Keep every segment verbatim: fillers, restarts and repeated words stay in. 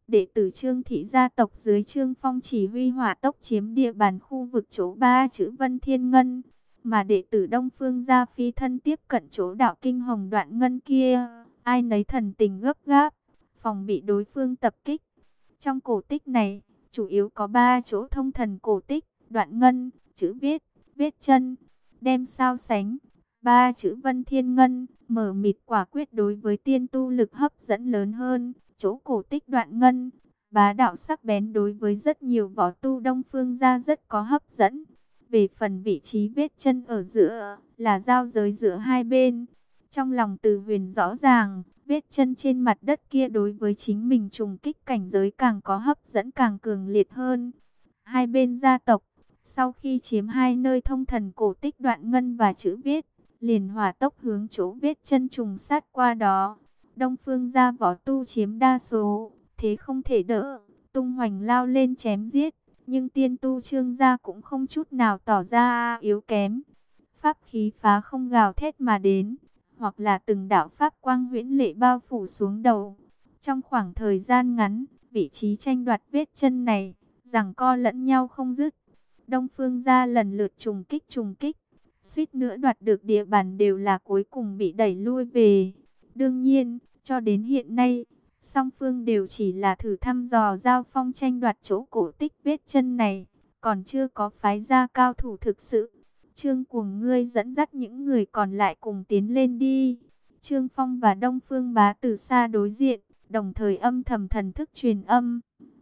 Đệ tử Trương thị gia tộc dưới Trương Phong chỉ huy hỏa tốc chiếm địa bàn khu vực chỗ ba chữ Vân Thiên Ngân, mà đệ tử Đông Phương gia phi thân tiếp cận chỗ đạo kinh hồng Đoạn Ngân kia, ai nấy thần tình gấp gáp, phòng bị đối phương tập kích. Trong cổ tích này, chủ yếu có ba chỗ thông thần cổ tích: Đoạn Ngân, chữ viết, vết chân. Đem so sánh, ba chữ Vân Thiên Ngân, mở mịt quả quyết đối với tiên tu lực hấp dẫn lớn hơn. Chỗ cổ tích Đoạn Ngân, bá đạo sắc bén đối với rất nhiều võ tu Đông Phương gia rất có hấp dẫn. Về phần vị trí vết chân ở giữa, là giao giới giữa hai bên. Trong lòng Từ Huyền rõ ràng, vết chân trên mặt đất kia đối với chính mình trùng kích cảnh giới càng có hấp dẫn càng cường liệt hơn. Hai bên gia tộc, sau khi chiếm hai nơi thông thần cổ tích Đoạn Ngân và chữ viết, liền hỏa tốc hướng chỗ vết chân trùng sát qua đó. Đông Phương gia võ tu chiếm đa số, thế không thể đỡ, tung hoành lao lên chém giết. Nhưng tiên tu Trương gia cũng không chút nào tỏ ra yếu kém. Pháp khí phá không gào thét mà đến, hoặc là từng đạo pháp quang huyễn lệ bao phủ xuống đầu. Trong khoảng thời gian ngắn, vị trí tranh đoạt vết chân này, giằng co lẫn nhau không dứt. Đông Phương gia lần lượt trùng kích trùng kích, suýt nữa đoạt được địa bàn đều là cuối cùng bị đẩy lui về. Đương nhiên, cho đến hiện nay, song phương đều chỉ là thử thăm dò giao phong tranh đoạt chỗ cổ tích vết chân này, còn chưa có phái gia cao thủ thực sự. Trương Cuồng, ngươi dẫn dắt những người còn lại cùng tiến lên đi. Trương Phong và Đông Phương Bá từ xa đối diện, đồng thời âm thầm thần thức truyền âm.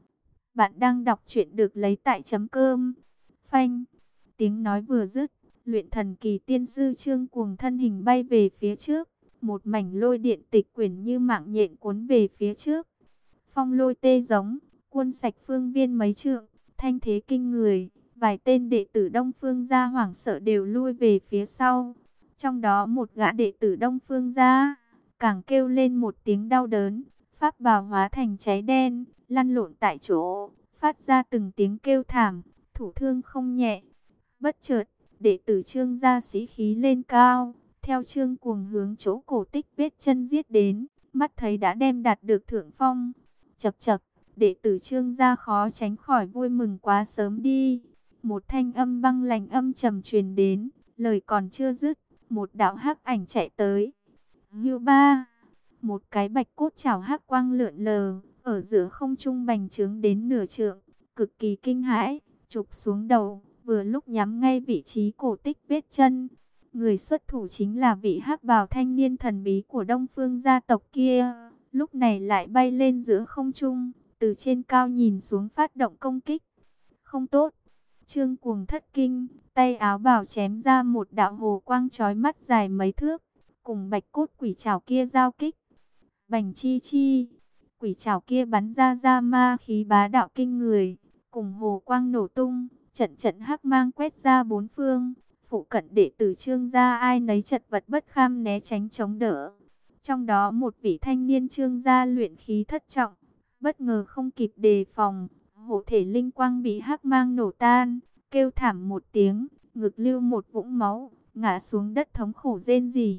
Bạn đang đọc truyện được lấy tại chấm cơm. Phanh, tiếng nói vừa dứt, luyện thần kỳ tiên sư Trương Cuồng thân hình bay về phía trước. Một mảnh lôi điện tịch quyển như mạng nhện cuốn về phía trước. Phong lôi tê giống, cuốn sạch phương viên mấy trượng, thanh thế kinh người. Vài tên đệ tử Đông Phương gia hoảng sợ đều lui về phía sau. Trong đó một gã đệ tử Đông Phương gia càng kêu lên một tiếng đau đớn. Pháp bào hóa thành cháy đen, lăn lộn tại chỗ, phát ra từng tiếng kêu thảm, thủ thương không nhẹ. Bất chợt, đệ tử Trương gia sĩ khí lên cao, theo Trương Cuồng hướng chỗ cổ tích vết chân giết đến, mắt thấy đã đem đạt được thượng phong. Chậc chậc, đệ tử Trương gia khó tránh khỏi vui mừng quá sớm đi. Một thanh âm băng lạnh âm trầm truyền đến, lời còn chưa dứt, một đạo hắc ảnh chạy tới. Hưu ba, một cái bạch cốt chảo hắc quang lượn lờ, ở giữa không trung bành trướng đến nửa trượng, cực kỳ kinh hãi, chụp xuống đầu, vừa lúc nhắm ngay vị trí cổ tích vết chân. Người xuất thủ chính là vị hắc bào thanh niên thần bí của Đông Phương gia tộc kia, lúc này lại bay lên giữa không trung, từ trên cao nhìn xuống phát động công kích. Không tốt! Trương Cuồng thất kinh, tay áo bào chém ra một đạo hồ quang chói mắt dài mấy thước, cùng bạch cốt quỷ trảo kia giao kích. Bành chi chi, quỷ trảo kia bắn ra ra ma khí bá đạo kinh người, cùng hồ quang nổ tung, trận trận hắc mang quét ra bốn phương. Phụ cận đệ tử Trương gia ai nấy chật vật bất kham né tránh chống đỡ. Trong đó một vị thanh niên Trương gia luyện khí thất trọng, bất ngờ không kịp đề phòng, hộ thể linh quang bị hắc mang nổ tan, kêu thảm một tiếng, ngực lưu một vũng máu, ngã xuống đất thống khổ rên rỉ.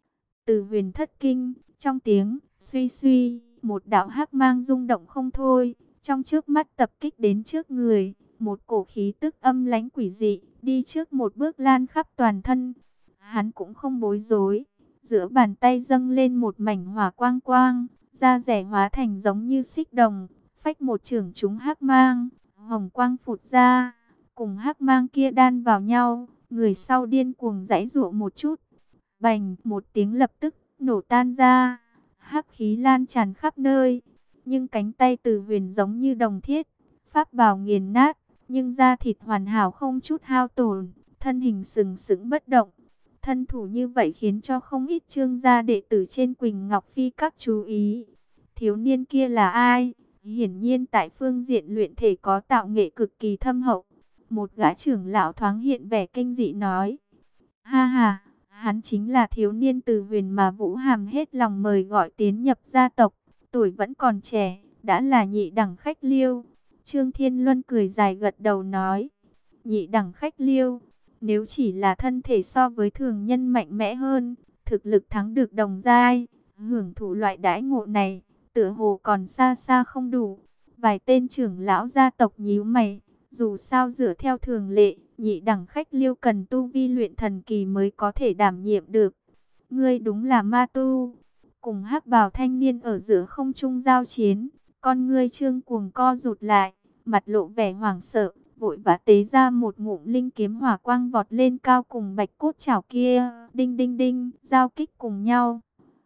Từ Huyền thất kinh, trong tiếng suy suy, một đạo hắc mang rung động không thôi, trong trước mắt tập kích đến trước người, một cổ khí tức âm lãnh quỷ dị, đi trước một bước lan khắp toàn thân. Hắn cũng không bối rối, giữa bàn tay dâng lên một mảnh hỏa quang quang, da rẻ hóa thành giống như xích đồng, phách một chưởng trúng hắc mang, hồng quang phụt ra, cùng hắc mang kia đan vào nhau, người sau điên cuồng giãy giụa một chút. Bành, một tiếng lập tức nổ tan ra, hắc khí lan tràn khắp nơi, nhưng cánh tay Từ Huyền giống như đồng thiết, pháp bào nghiền nát, nhưng da thịt hoàn hảo không chút hao tổn, thân hình sừng sững bất động. Thân thủ như vậy khiến cho không ít Trương gia đệ tử trên Quỳnh Ngọc Phi các chú ý. Thiếu niên kia là ai? Hiển nhiên tại phương diện luyện thể có tạo nghệ cực kỳ thâm hậu. Một gã trưởng lão thoáng hiện vẻ kinh dị nói. Ha ha, hắn chính là thiếu niên Từ Huyền mà Vũ Hàm hết lòng mời gọi tiến nhập gia tộc. Tuổi vẫn còn trẻ, đã là nhị đẳng khách liêu. Trương Thiên Luân cười dài gật đầu nói. Nhị đẳng khách liêu, nếu chỉ là thân thể so với thường nhân mạnh mẽ hơn, thực lực thắng được đồng giai, hưởng thụ loại đãi ngộ này, tựa hồ còn xa xa không đủ. Vài tên trưởng lão gia tộc nhíu mày, dù sao dựa theo thường lệ, nhị đẳng khách Liêu cần tu vi luyện thần kỳ mới có thể đảm nhiệm được. Ngươi đúng là ma tu. Cùng hắc bào thanh niên ở giữa không trung giao chiến, con ngươi Trương Cuồng co rụt lại, mặt lộ vẻ hoảng sợ, vội vã tế ra một ngụm linh kiếm hỏa quang vọt lên cao cùng bạch cốt chảo kia, đinh đinh đinh, giao kích cùng nhau.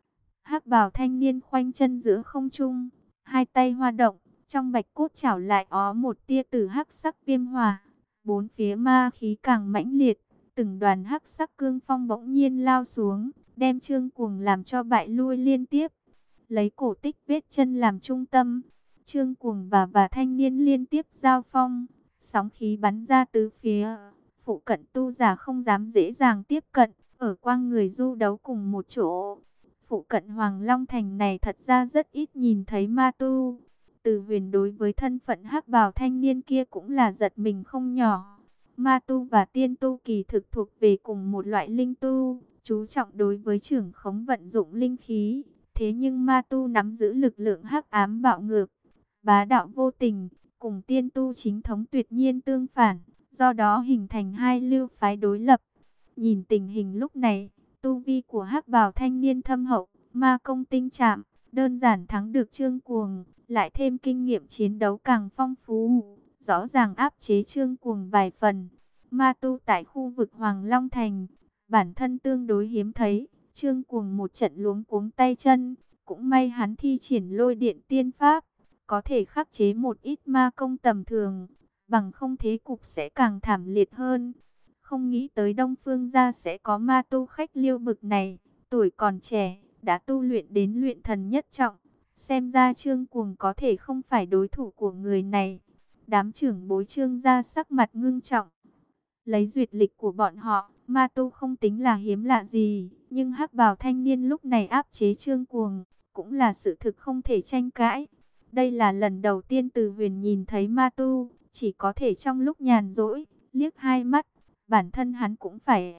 Hắc bào thanh niên khoanh chân giữa không trung, hai tay hoa động, trong bạch cốt chảo lại ó một tia tử hắc sắc viêm hỏa, bốn phía ma khí càng mãnh liệt, từng đoàn hắc sắc cương phong bỗng nhiên lao xuống, đem Trương Cuồng làm cho bại lui liên tiếp. Lấy cổ tích vết chân làm trung tâm, Trương Cuồng và và thanh niên liên tiếp giao phong, sóng khí bắn ra tứ phía, phụ cận tu giả không dám dễ dàng tiếp cận, ở quang người du đấu cùng một chỗ. Phụ cận Hoàng Long Thành này thật ra rất ít nhìn thấy ma tu. Từ Huyền đối với thân phận hắc bào thanh niên kia cũng là giật mình không nhỏ. Ma tu và tiên tu kỳ thực thuộc về cùng một loại linh tu, chú trọng đối với trưởng khống vận dụng linh khí. Thế nhưng ma tu nắm giữ lực lượng hắc ám bạo ngược, bá đạo vô tình, cùng tiên tu chính thống tuyệt nhiên tương phản, do đó hình thành hai lưu phái đối lập. Nhìn tình hình lúc này, tu vi của hắc bào thanh niên thâm hậu, ma công tinh trảm, đơn giản thắng được Trương Cuồng, lại thêm kinh nghiệm chiến đấu càng phong phú, rõ ràng áp chế Trương Cuồng vài phần. Ma tu tại khu vực Hoàng Long Thành, bản thân tương đối hiếm thấy, Trương Cuồng một trận luống cuống tay chân, cũng may hắn thi triển lôi điện tiên pháp, có thể khắc chế một ít ma công tầm thường, bằng không thế cục sẽ càng thảm liệt hơn. Không nghĩ tới Đông Phương gia sẽ có ma tu khách Liêu bực này, tuổi còn trẻ, đã tu luyện đến luyện thần nhất trọng. Xem ra Trương Cuồng có thể không phải đối thủ của người này. Đám trưởng bối Trương gia sắc mặt ngưng trọng. Lấy duyệt lịch của bọn họ, ma tu không tính là hiếm lạ gì, nhưng hắc bào thanh niên lúc này áp chế Trương Cuồng, cũng là sự thực không thể tranh cãi. Đây là lần đầu tiên Từ Huyền nhìn thấy ma tu, chỉ có thể trong lúc nhàn rỗi, liếc hai mắt, bản thân hắn cũng phải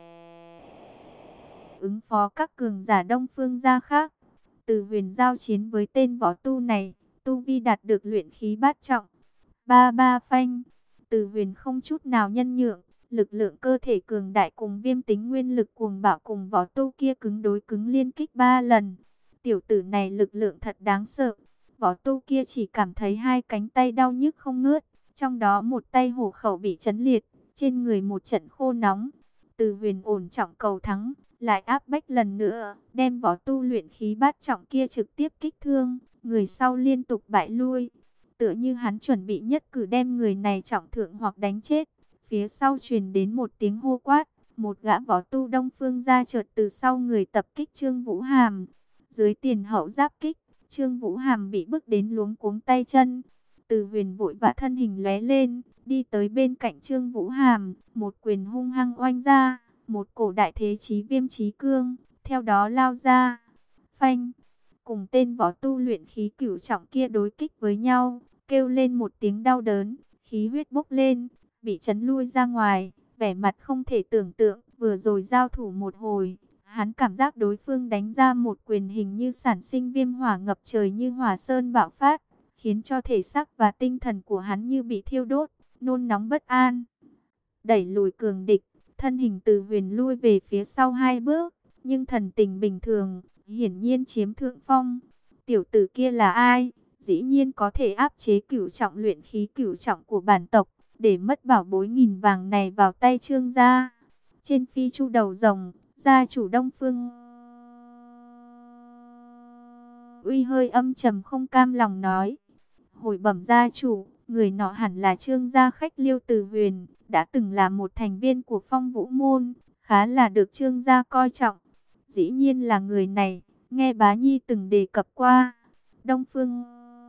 ứng phó các cường giả Đông Phương gia khác. Từ Huyền giao chiến với tên võ tu này, tu vi đạt được luyện khí bát trọng. Ba ba phanh, Từ Huyền không chút nào nhân nhượng, lực lượng cơ thể cường đại cùng viêm tính nguyên lực cuồng bạo cùng võ tu kia cứng đối cứng liên kích ba lần. Tiểu tử này lực lượng thật đáng sợ. Võ tu kia chỉ cảm thấy hai cánh tay đau nhức không ngớt, trong đó một tay hổ khẩu bị chấn liệt, trên người một trận khô nóng. Từ Huyền ổn trọng cầu thắng, lại áp bách lần nữa, đem võ tu luyện khí bát trọng kia trực tiếp kích thương, người sau liên tục bại lui. Tựa như hắn chuẩn bị nhất cử đem người này trọng thương hoặc đánh chết. Phía sau truyền đến một tiếng hô quát, một gã võ tu Đông Phương gia chợt từ sau người tập kích Trương Vũ Hàm. Dưới tiền hậu giáp kích, Trương Vũ Hàm bị bức đến luống cuống tay chân. Từ Huyền vội vã thân hình lóe lên, đi tới bên cạnh Trương Vũ Hàm, một quyền hung hăng oanh ra, một cổ đại thế chí viêm chí cương, theo đó lao ra. Phanh, cùng tên võ tu luyện khí cửu trọng kia đối kích với nhau, kêu lên một tiếng đau đớn, khí huyết bốc lên, bị chấn lui ra ngoài, vẻ mặt không thể tưởng tượng, vừa rồi giao thủ một hồi, hắn cảm giác đối phương đánh ra một quyền hình như sản sinh viêm hỏa ngập trời như hỏa sơn bạo phát, khiến cho thể xác và tinh thần của hắn như bị thiêu đốt, nôn nóng bất an. Đẩy lùi cường địch, thân hình Từ Huyền lui về phía sau hai bước, nhưng thần tình bình thường, hiển nhiên chiếm thượng phong. Tiểu tử kia là ai? Dĩ nhiên có thể áp chế cửu trọng luyện khí cửu trọng của bản tộc, để mất bảo bối nghìn vàng này vào tay Trương gia. Trên phi chu đầu rồng, gia chủ Đông Phương Uy hơi âm trầm không cam lòng nói: hồi bẩm gia chủ, người nọ hẳn là Trương gia khách Liêu Từ Huyền, đã từng là một thành viên của Phong Vũ môn, khá là được Trương gia coi trọng. Dĩ nhiên là người này, nghe bá nhi từng đề cập qua. Đông Phương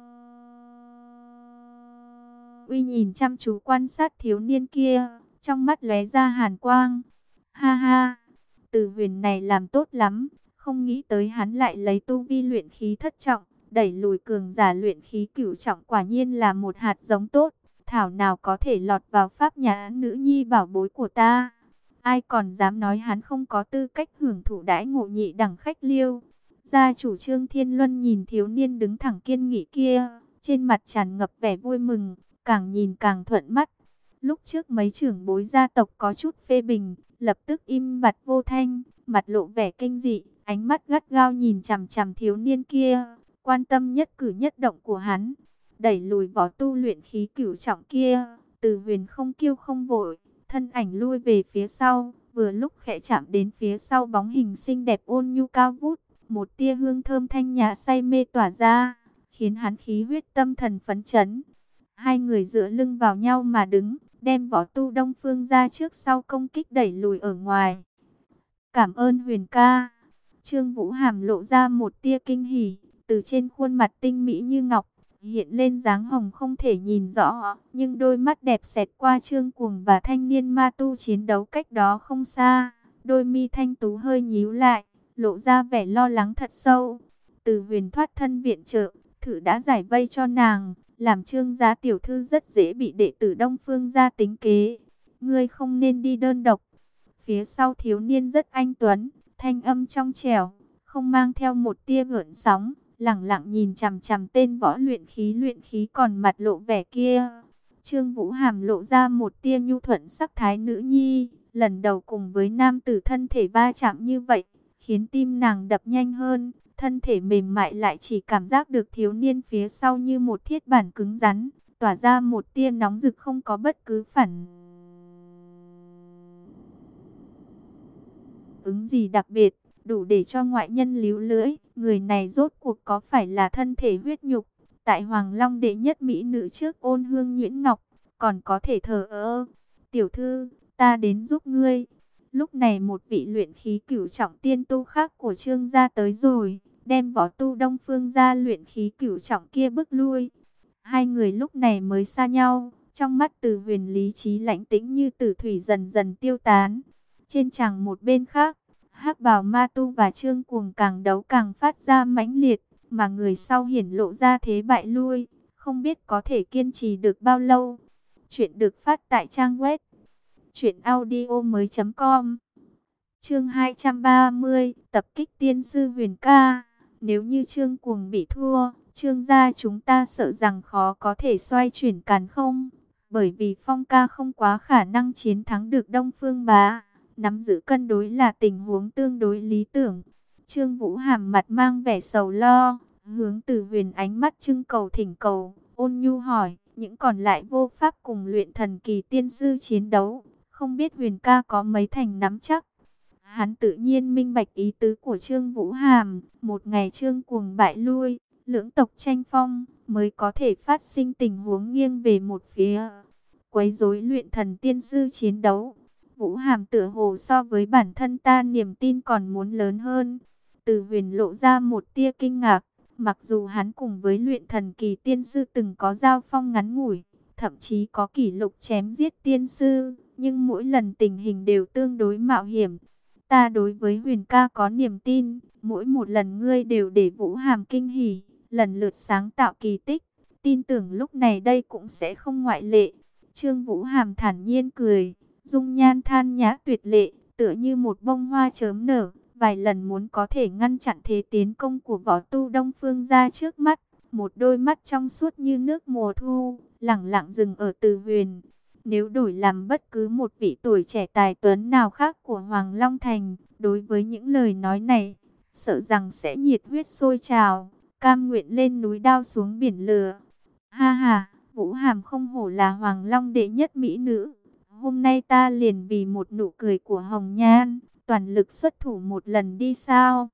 Uy nhìn chăm chú quan sát thiếu niên kia, trong mắt lóe ra hàn quang. Ha ha, Từ Huyền này làm tốt lắm, không nghĩ tới hắn lại lấy tu vi luyện khí thất trọng, đẩy lùi cường giả luyện khí cửu trọng, quả nhiên là một hạt giống tốt, thảo nào có thể lọt vào pháp nhãn nữ nhi bảo bối của ta. Ai còn dám nói hắn không có tư cách hưởng thụ đãi ngộ nhị đẳng khách Liêu. Gia chủ Trương Thiên Luân nhìn thiếu niên đứng thẳng kiên nghị kia, trên mặt tràn ngập vẻ vui mừng, càng nhìn càng thuận mắt. Lúc trước mấy trưởng bối gia tộc có chút phê bình, lập tức im bặt vô thanh, mặt lộ vẻ kinh dị, ánh mắt gắt gao nhìn chằm chằm thiếu niên kia, quan tâm nhất cử nhất động của hắn. Đẩy lùi võ tu luyện khí cửu trọng kia, Từ Huyền không kiêu không vội, thân ảnh lui về phía sau, vừa lúc khẽ chạm đến phía sau bóng hình xinh đẹp ôn nhu cao vút, một tia hương thơm thanh nhã say mê tỏa ra, khiến hắn khí huyết tâm thần phấn chấn. Hai người dựa lưng vào nhau mà đứng, đem võ tu Đông Phương ra trước sau công kích đẩy lùi ở ngoài. Cảm ơn Huyền ca. Trương Vũ Hàm lộ ra một tia kinh hỉ, từ trên khuôn mặt tinh mỹ như ngọc, hiện lên dáng hồng không thể nhìn rõ, nhưng đôi mắt đẹp xẹt qua Trương Cuồng và thanh niên ma tu chiến đấu cách đó không xa, đôi mi thanh tú hơi nhíu lại, lộ ra vẻ lo lắng thật sâu. Từ Huyền thoát thân viện trợ, thử đã giải vây cho nàng, làm Trương gia tiểu thư rất dễ bị đệ tử Đông Phương gia tính kế. Ngươi không nên đi đơn độc. Phía sau thiếu niên rất anh tuấn, thanh âm trong trẻo, không mang theo một tia gợn sóng, lẳng lặng nhìn chằm chằm tên võ luyện khí luyện khí còn mặt lộ vẻ kia. Trương Vũ Hàm lộ ra một tia nhu thuận sắc thái nữ nhi, lần đầu cùng với nam tử thân thể va chạm như vậy, khiến tim nàng đập nhanh hơn, thân thể mềm mại lại chỉ cảm giác được thiếu niên phía sau như một thiết bản cứng rắn, tỏa ra một tia nóng rực không có bất cứ phản ứng gì đặc biệt, đủ để cho ngoại nhân líu lưỡi, người này rốt cuộc có phải là thân thể huyết nhục, tại Hoàng Long đệ nhất mỹ nữ trước Ôn Hương Nhuyễn Ngọc, còn có thể thờ ơ. Tiểu thư, ta đến giúp ngươi. Lúc này một vị luyện khí cửu trọng tiên tu khác của Trương gia tới rồi, đem võ tu Đông Phương gia luyện khí cửu trọng kia bức lui. Hai người lúc này mới xa nhau, trong mắt Từ Huyền lý trí lãnh tĩnh như tử thủy dần dần tiêu tán. Trên chàng một bên khác, Hắc Bào Ma Tu và Trương Cuồng càng đấu càng phát ra mãnh liệt, mà người sau hiển lộ ra thế bại lui, không biết có thể kiên trì được bao lâu. Chuyện được phát tại trang web truyện audio mới chấm com. Chương hai trăm ba mươi, tập kích tiên sư Huyền ca. Nếu như Trương Cuồng bị thua, Trương gia chúng ta sợ rằng khó có thể xoay chuyển càn không, bởi vì Phong ca không quá khả năng chiến thắng được Đông Phương bá. Nắm giữ cân đối là tình huống tương đối lý tưởng. Trương Vũ Hàm mặt mang vẻ sầu lo, hướng Từ Huyền ánh mắt trưng cầu thỉnh cầu, ôn nhu hỏi, những còn lại vô pháp cùng luyện thần kỳ tiên sư chiến đấu, không biết Huyền ca có mấy thành nắm chắc. Hắn tự nhiên minh bạch ý tứ của Trương Vũ Hàm, một ngày Trương Cuồng bại lui, lưỡng tộc tranh phong, mới có thể phát sinh tình huống nghiêng về một phía, quấy rối luyện thần tiên sư chiến đấu. Vũ Hàm tựa hồ so với bản thân ta niềm tin còn muốn lớn hơn. Từ Huyền lộ ra một tia kinh ngạc, mặc dù hắn cùng với luyện thần kỳ tiên sư từng có giao phong ngắn ngủi, thậm chí có kỷ lục chém giết tiên sư, nhưng mỗi lần tình hình đều tương đối mạo hiểm. Ta đối với Huyền ca có niềm tin, mỗi một lần ngươi đều để Vũ Hàm kinh hỉ, lần lượt sáng tạo kỳ tích, tin tưởng lúc này đây cũng sẽ không ngoại lệ. Trương Vũ Hàm thản nhiên cười, dung nhan than nhã tuyệt lệ, tựa như một bông hoa chớm nở, vài lần muốn có thể ngăn chặn thế tiến công của võ tu Đông Phương ra trước mắt, một đôi mắt trong suốt như nước mùa thu, lẳng lặng dừng ở Từ Huyền. Nếu đổi làm bất cứ một vị tuổi trẻ tài tuấn nào khác của Hoàng Long Thành, đối với những lời nói này, sợ rằng sẽ nhiệt huyết sôi trào, cam nguyện lên núi đao xuống biển lửa. Ha ha, Vũ Hàm không hổ là Hoàng Long đệ nhất mỹ nữ. Hôm nay ta liền vì một nụ cười của Hồng Nhan, toàn lực xuất thủ một lần đi sao?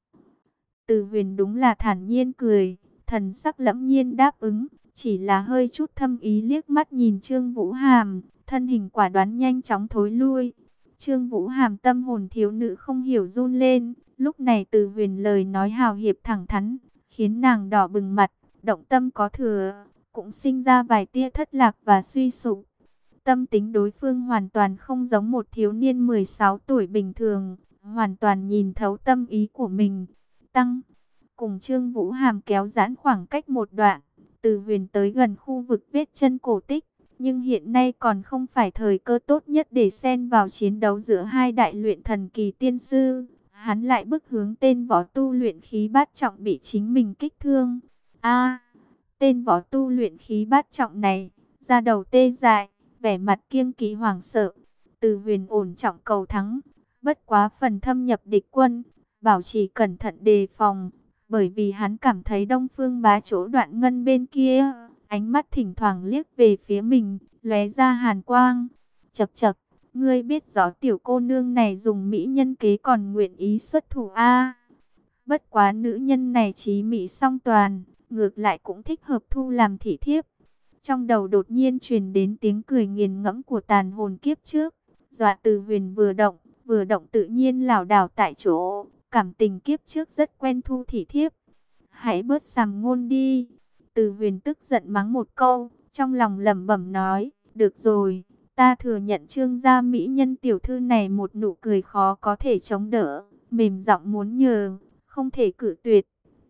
Từ Huyền đúng là thản nhiên cười, thần sắc lẫm nhiên đáp ứng, chỉ là hơi chút thâm ý liếc mắt nhìn Trương Vũ Hàm, thân hình quả đoán nhanh chóng thối lui. Trương Vũ Hàm tâm hồn thiếu nữ không hiểu run lên, lúc này Từ Huyền lời nói hào hiệp thẳng thắn, khiến nàng đỏ bừng mặt, động tâm có thừa, cũng sinh ra vài tia thất lạc và suy sụp. Tâm tính đối phương hoàn toàn không giống một thiếu niên mười sáu tuổi bình thường, hoàn toàn nhìn thấu tâm ý của mình. Tăng, cùng Trương Vũ Hàm kéo giãn khoảng cách một đoạn, Từ Huyền tới gần khu vực vết chân cổ tích, nhưng hiện nay còn không phải thời cơ tốt nhất để xen vào chiến đấu giữa hai đại luyện thần kỳ tiên sư. Hắn lại bức hướng tên võ tu luyện khí bát trọng bị chính mình kích thương. A, T, tên võ tu luyện khí bát trọng này, da đầu tê dại, vẻ mặt kiêng kỵ hoảng sợ. Từ Huyền ổn trọng cầu thắng, bất quá phần thâm nhập địch quân, bảo trì cẩn thận đề phòng, bởi vì hắn cảm thấy Đông Phương Bá chỗ Đoạn Ngân bên kia, ánh mắt thỉnh thoảng liếc về phía mình, lóe ra hàn quang. Chậc chậc, ngươi biết rõ tiểu cô nương này dùng mỹ nhân kế còn nguyện ý xuất thủ a? Bất quá nữ nhân này trí mỹ song toàn, ngược lại cũng thích hợp thu làm thị thiếp. Trong đầu đột nhiên truyền đến tiếng cười nghiền ngẫm của tàn hồn kiếp trước, dọa Từ Huyền vừa động, vừa động tự nhiên lảo đảo tại chỗ, cảm tình kiếp trước rất quen thu thị thiếp. Hãy bớt sàm ngôn đi. Từ Huyền tức giận mắng một câu, trong lòng lẩm bẩm nói, được rồi, ta thừa nhận Trương gia mỹ nhân tiểu thư này một nụ cười khó có thể chống đỡ, mềm giọng muốn nhờ, không thể cự tuyệt.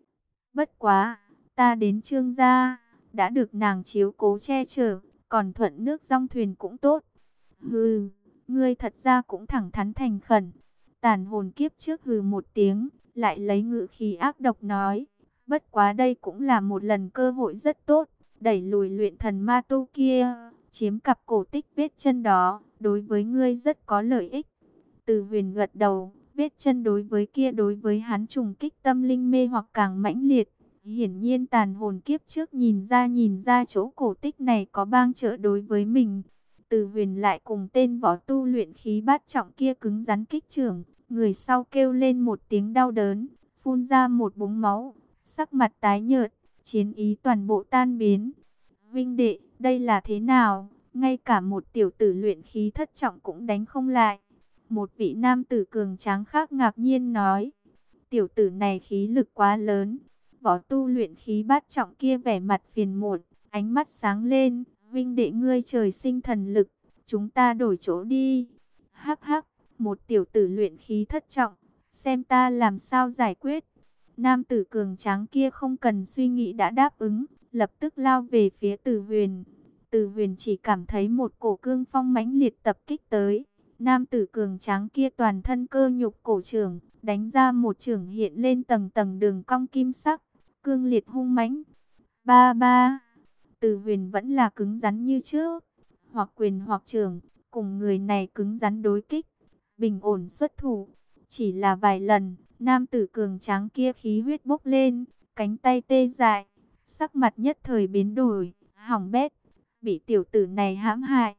Bất quá, ta đến Trương gia, đã được nàng chiếu cố che chở, còn thuận nước dong thuyền cũng tốt. Hừ, ngươi thật ra cũng thẳng thắn thành khẩn. Tàn hồn kiếp trước hừ một tiếng, lại lấy ngữ khí ác độc nói, bất quá đây cũng là một lần cơ hội rất tốt, đẩy lùi luyện thần ma tu kia, chiếm cặp cổ tích vết chân đó, đối với ngươi rất có lợi ích. Từ Huyền gật đầu, vết chân đối với kia đối với hắn trùng kích tâm linh mê hoặc càng mãnh liệt. Hiển nhiên tàn hồn kiếp trước nhìn ra nhìn ra chỗ cổ tích này có bang trợ đối với mình. Từ Huyền lại cùng tên võ tu luyện khí bát trọng kia cứng rắn kích trưởng, người sau kêu lên một tiếng đau đớn, phun ra một búng máu, sắc mặt tái nhợt, chiến ý toàn bộ tan biến. Vinh đệ, đây là thế nào? Ngay cả một tiểu tử luyện khí thất trọng cũng đánh không lại. Một vị nam tử cường tráng khác ngạc nhiên nói, tiểu tử này khí lực quá lớn. Võ tu luyện khí bát trọng kia vẻ mặt phiền muộn, ánh mắt sáng lên, Vinh đệ ngươi trời sinh thần lực, chúng ta đổi chỗ đi. Hắc hắc, một tiểu tử luyện khí thất trọng, xem ta làm sao giải quyết. Nam tử cường tráng kia không cần suy nghĩ đã đáp ứng, lập tức lao về phía Từ Huyền. Từ Huyền chỉ cảm thấy một cổ cương phong mãnh liệt tập kích tới. Nam tử cường tráng kia toàn thân cơ nhục cổ trưởng, đánh ra một chưởng hiện lên tầng tầng đường cong kim sắc, cương liệt hung mãnh. Ba ba, Từ Huyền vẫn là cứng rắn như trước, hoặc quyền hoặc chưởng, cùng người này cứng rắn đối kích, bình ổn xuất thủ. Chỉ là vài lần, nam tử cường tráng kia khí huyết bốc lên, cánh tay tê dại, sắc mặt nhất thời biến đổi, hỏng bét, bị tiểu tử này hãm hại.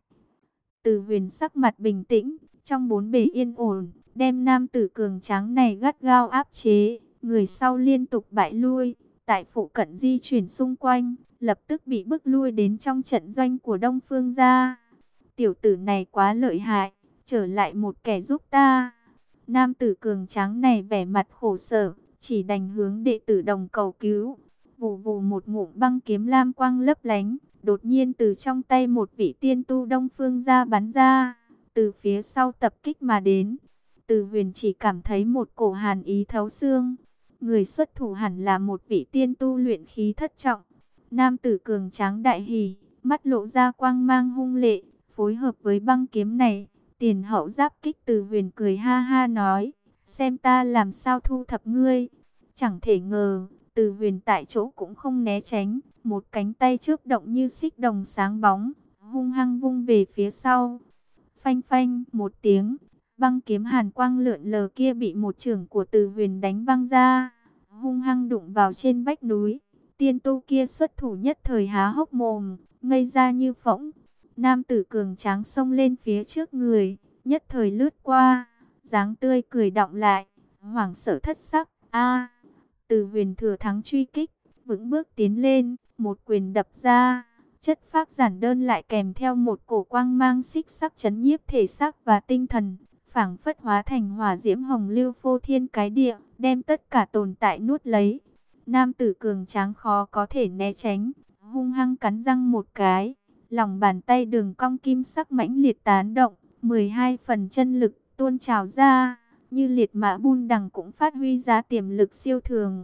Từ Huyền sắc mặt bình tĩnh, trong bốn bề yên ổn, đem nam tử cường tráng này gắt gao áp chế, người sau liên tục bại lui, tại phụ cận di chuyển xung quanh, lập tức bị bức lui đến trong trận doanh của Đông Phương gia. Tiểu tử này quá lợi hại, trở lại một kẻ giúp ta. Nam tử cường tráng này vẻ mặt khổ sở, chỉ đành hướng đệ tử đồng cầu cứu. Vù vù một ngụm băng kiếm lam quang lấp lánh, đột nhiên từ trong tay một vị tiên tu Đông Phương gia bắn ra, từ phía sau tập kích mà đến. Từ Huyền chỉ cảm thấy một cổ hàn ý thấu xương. Người xuất thủ hẳn là một vị tiên tu luyện khí thất trọng. Nam tử cường tráng đại hỉ, mắt lộ ra quang mang hung lệ, phối hợp với băng kiếm này, tiền hậu giáp kích. Từ Huyền cười ha ha nói, xem ta làm sao thu thập ngươi. Chẳng thể ngờ, Từ Huyền tại chỗ cũng không né tránh, một cánh tay chớp động như xích đồng sáng bóng, hung hăng vung về phía sau. Phanh phanh một tiếng, băng kiếm hàn quang lượn lờ kia bị một chưởng của Từ Huyền đánh văng ra, hung hăng đụng vào trên vách núi. Tiên tu kia xuất thủ nhất thời há hốc mồm, ngây ra như phỗng. Nam tử cường tráng xông lên phía trước người, nhất thời lướt qua, dáng tươi cười đọng lại, hoảng sợ thất sắc. A, Từ Huyền thừa thắng truy kích, vững bước tiến lên, một quyền đập ra, chất phác giản đơn lại kèm theo một cổ quang mang xích sắc chấn nhiếp thể xác và tinh thần, phảng phất hóa thành hỏa diễm hồng lưu phô thiên cái địa, đem tất cả tồn tại nuốt lấy. Nam tử cường tráng khó có thể né tránh, hung hăng cắn răng một cái, lòng bàn tay đường cong kim sắc mãnh liệt tán động, mười hai phần chân lực tuôn trào ra, như liệt mã bun đằng cũng phát huy ra tiềm lực siêu thường.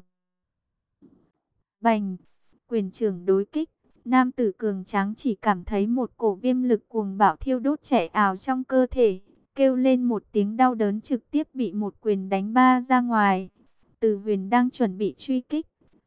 Bành, quyền trưởng đối kích, nam tử cường tráng chỉ cảm thấy một cổ viêm lực cuồng bạo thiêu đốt chảy ào trong cơ thể, kêu lên một tiếng đau đớn trực tiếp bị một quyền đánh ba ra ngoài. Từ Huyền đang chuẩn bị truy kích,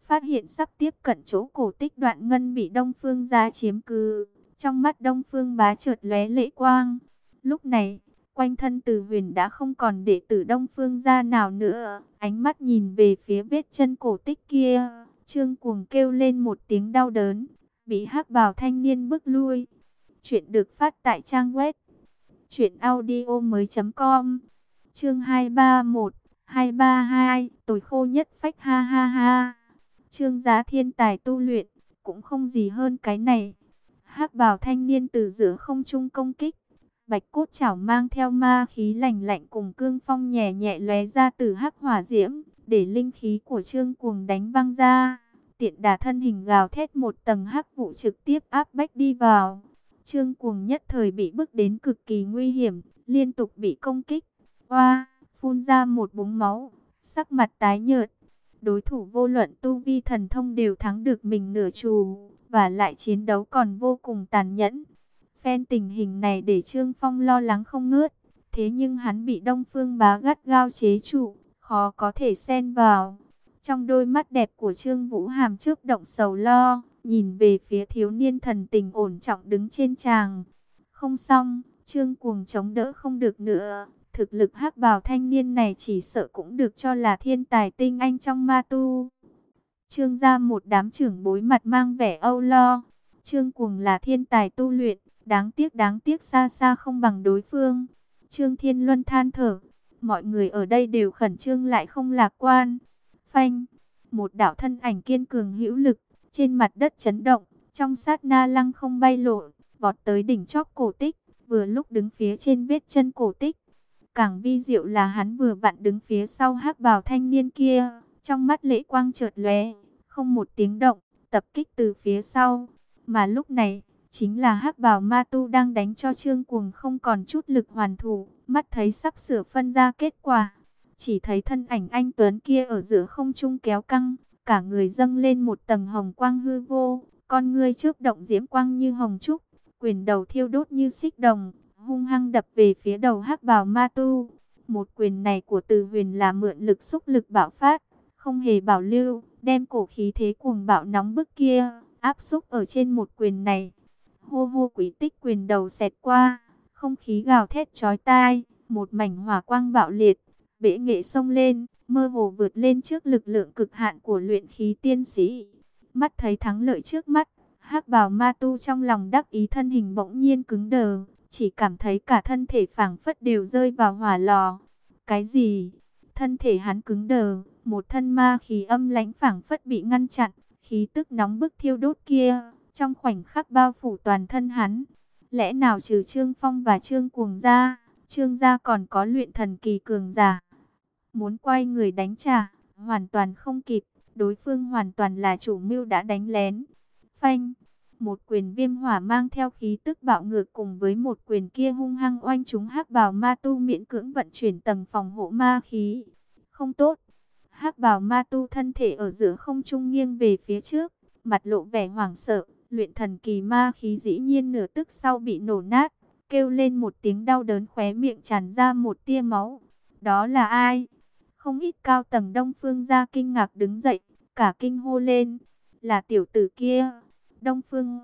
phát hiện sắp tiếp cận chỗ cổ tích Đoạn Ngân bị Đông Phương gia chiếm cứ. Trong mắt Đông Phương Bá chợt lóe lệ quang. Lúc này, quanh thân Từ Huyền đã không còn đệ tử Đông Phương gia nào nữa. Ánh mắt nhìn về phía vết chân cổ tích kia, Trương Cuồng kêu lên một tiếng đau đớn, bị hắc bào thanh niên bức lui. Chuyện được phát tại trang web truyện audio mới chấm com. Chương hai ba mốt, hai ba hai, tối khô nhất phách ha ha ha. Trương Giá thiên tài tu luyện, cũng không gì hơn cái này. Hắc bào thanh niên từ giữa không trung công kích, bạch cốt chảo mang theo ma khí lạnh lạnh cùng cương phong nhẹ nhẹ lóe ra từ hắc hỏa diễm, để linh khí của Trương Cuồng đánh văng ra. Tiện đà thân hình gào thét, một tầng hắc vụ trực tiếp áp bách đi vào. Trương Cuồng nhất thời bị bức đến cực kỳ nguy hiểm, liên tục bị công kích. Oa, phun ra một búng máu, sắc mặt tái nhợt. Đối thủ vô luận tu vi thần thông đều thắng được mình nửa chù, và lại chiến đấu còn vô cùng tàn nhẫn. Phen tình hình này để Trương Phong lo lắng không ngớt, thế nhưng hắn bị Đông Phương Bá gắt gao chế trụ, khó có thể xen vào. Trong đôi mắt đẹp của Trương Vũ Hàm chớp động sầu lo, nhìn về phía thiếu niên thần tình ổn trọng đứng trên tràng. Không xong, Trương Cuồng chống đỡ không được nữa. Thực lực hắc bào thanh niên này chỉ sợ cũng được cho là thiên tài tinh anh trong ma tu. Trương gia một đám trưởng bối mặt mang vẻ âu lo. Trương Cuồng là thiên tài tu luyện, đáng tiếc đáng tiếc xa xa không bằng đối phương. Trương Thiên Luân than thở, mọi người ở đây đều khẩn trương lại không lạc quan. Phanh, một đạo thân ảnh kiên cường hữu lực, trên mặt đất chấn động, trong sát na lăng không bay lộn, vọt tới đỉnh chóp cổ tích, vừa lúc đứng phía trên vết chân cổ tích. Càng vi diệu là hắn vừa vặn đứng phía sau hắc bào thanh niên kia, trong mắt lễ quang chợt lóe, không một tiếng động, tập kích từ phía sau. Mà lúc này, chính là hắc bào ma tu đang đánh cho Trương Cuồng không còn chút lực hoàn thủ, mắt thấy sắp sửa phân ra kết quả. Chỉ thấy thân ảnh anh tuấn kia ở giữa không trung kéo căng, cả người dâng lên một tầng hồng quang hư vô, con ngươi chớp động diễm quang như hồng trúc, quyền đầu thiêu đốt như xích đồng, hung hăng đập về phía đầu hắc bào ma tu. Một quyền này của Từ Huyền là mượn lực xúc lực bạo phát, không hề bảo lưu, đem cổ khí thế cuồng bạo nóng bức kia áp xúc ở trên một quyền này. Hô hô, quý tích quyền đầu xẹt qua, không khí gào thét chói tai, một mảnh hỏa quang bạo liệt, bệ nghệ xông lên, mơ hồ vượt lên trước lực lượng cực hạn của luyện khí tiên sĩ. Mắt thấy thắng lợi trước mắt, hắc bào ma tu trong lòng đắc ý, thân hình bỗng nhiên cứng đờ, chỉ cảm thấy cả thân thể phảng phất đều rơi vào hỏa lò. Cái gì? Thân thể hắn cứng đờ, một thân ma khí âm lãnh phảng phất bị ngăn chặn, khí tức nóng bức thiêu đốt kia trong khoảnh khắc bao phủ toàn thân hắn. Lẽ nào trừ Trương Phong và Trương Cuồng ra, Trương gia còn có luyện thần kỳ cường giả? Muốn quay người đánh trả, hoàn toàn không kịp, đối phương hoàn toàn là chủ mưu đã đánh lén. Phanh, một quyền viêm hỏa mang theo khí tức bạo ngược cùng với một quyền kia hung hăng oanh trúng hắc bào ma tu, miễn cưỡng vận chuyển tầng phòng hộ ma khí. Không tốt, hắc bào ma tu thân thể ở giữa không trung nghiêng về phía trước, mặt lộ vẻ hoảng sợ, luyện thần kỳ ma khí dĩ nhiên nửa tức sau bị nổ nát, kêu lên một tiếng đau đớn, khóe miệng tràn ra một tia máu. Đó là ai? Không ít cao tầng Đông Phương gia kinh ngạc đứng dậy, cả kinh hô lên, là tiểu tử kia. Đông Phương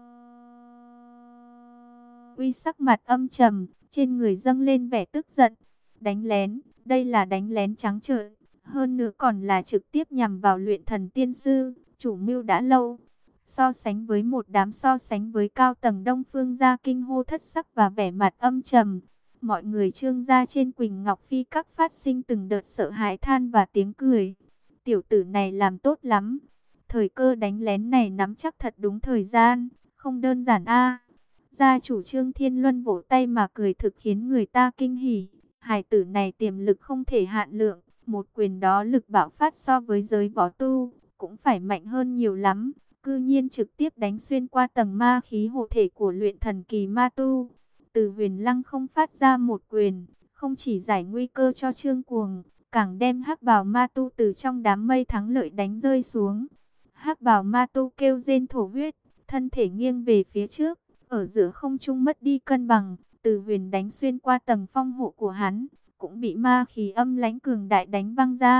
Uy sắc mặt âm trầm, trên người dâng lên vẻ tức giận. Đánh lén, đây là đánh lén trắng trợn, hơn nữa còn là trực tiếp nhằm vào luyện thần tiên sư, chủ mưu đã lâu. So sánh với một đám so sánh với cao tầng Đông Phương gia kinh hô thất sắc và vẻ mặt âm trầm. Mọi người Trương gia trên Quỳnh Ngọc Phi các phát sinh từng đợt sợ hãi than và tiếng cười. Tiểu tử này làm tốt lắm. Thời cơ đánh lén này nắm chắc thật đúng thời gian, không đơn giản a. Gia chủ Trương Thiên Luân vỗ tay mà cười, thực khiến người ta kinh hỉ. Hài tử này tiềm lực không thể hạn lượng, một quyền đó lực bạo phát so với giới võ tu cũng phải mạnh hơn nhiều lắm. Cư nhiên trực tiếp đánh xuyên qua tầng ma khí hộ thể của luyện thần kỳ ma tu. Từ Huyền lăng không phát ra một quyền, không chỉ giải nguy cơ cho Trương Cuồng, càng đem hắc bào ma tu từ trong đám mây thắng lợi đánh rơi xuống. Hắc bào ma tu kêu rên thổ huyết, thân thể nghiêng về phía trước, ở giữa không trung mất đi cân bằng. Từ Huyền đánh xuyên qua tầng phong hộ của hắn, cũng bị ma khí âm lãnh cường đại đánh văng ra.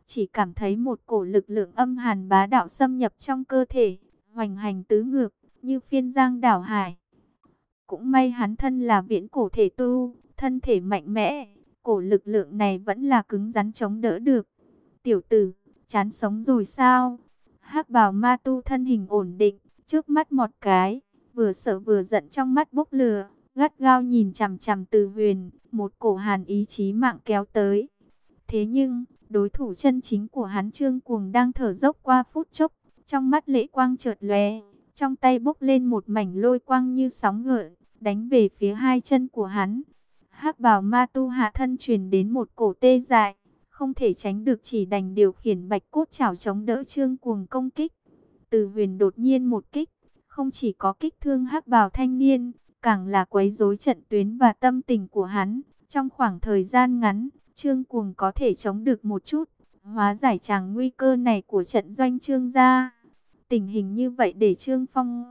chỉ cảm thấy một cổ lực lượng âm hàn bá đạo xâm nhập trong cơ thể, hoành hành tứ ngược, như phiên giang đảo hải. Cũng may hắn thân là viễn cổ thể tu, thân thể mạnh mẽ, cổ lực lượng này vẫn là cứng rắn chống đỡ được. Tiểu tử, chán sống rồi sao? Hắc bào ma tu thân hình ổn định, trước mắt một cái, vừa sợ vừa giận trong mắt bốc lửa, gắt gao nhìn chằm chằm Từ Huyền, một cổ hàn ý chí mạng kéo tới. Thế nhưng, đối thủ chân chính của hắn Trương Cuồng đang thở dốc qua phút chốc, trong mắt lệ quang chợt lóe, trong tay bốc lên một mảnh lôi quang như sóng gợn, đánh về phía hai chân của hắn. Hắc bào ma tu hạ thân truyền đến một cổ tê dại, không thể tránh được chỉ đành điều khiển bạch cốt chảo chống đỡ Trương Cuồng công kích. Từ Huyền đột nhiên một kích, không chỉ có kích thương hắc bào thanh niên, càng là quấy rối trận tuyến và tâm tình của hắn. Trong khoảng thời gian ngắn, Trương Cuồng có thể chống được một chút, hóa giải tràng nguy cơ này của trận doanh Trương gia. Tình hình như vậy để Trương Phong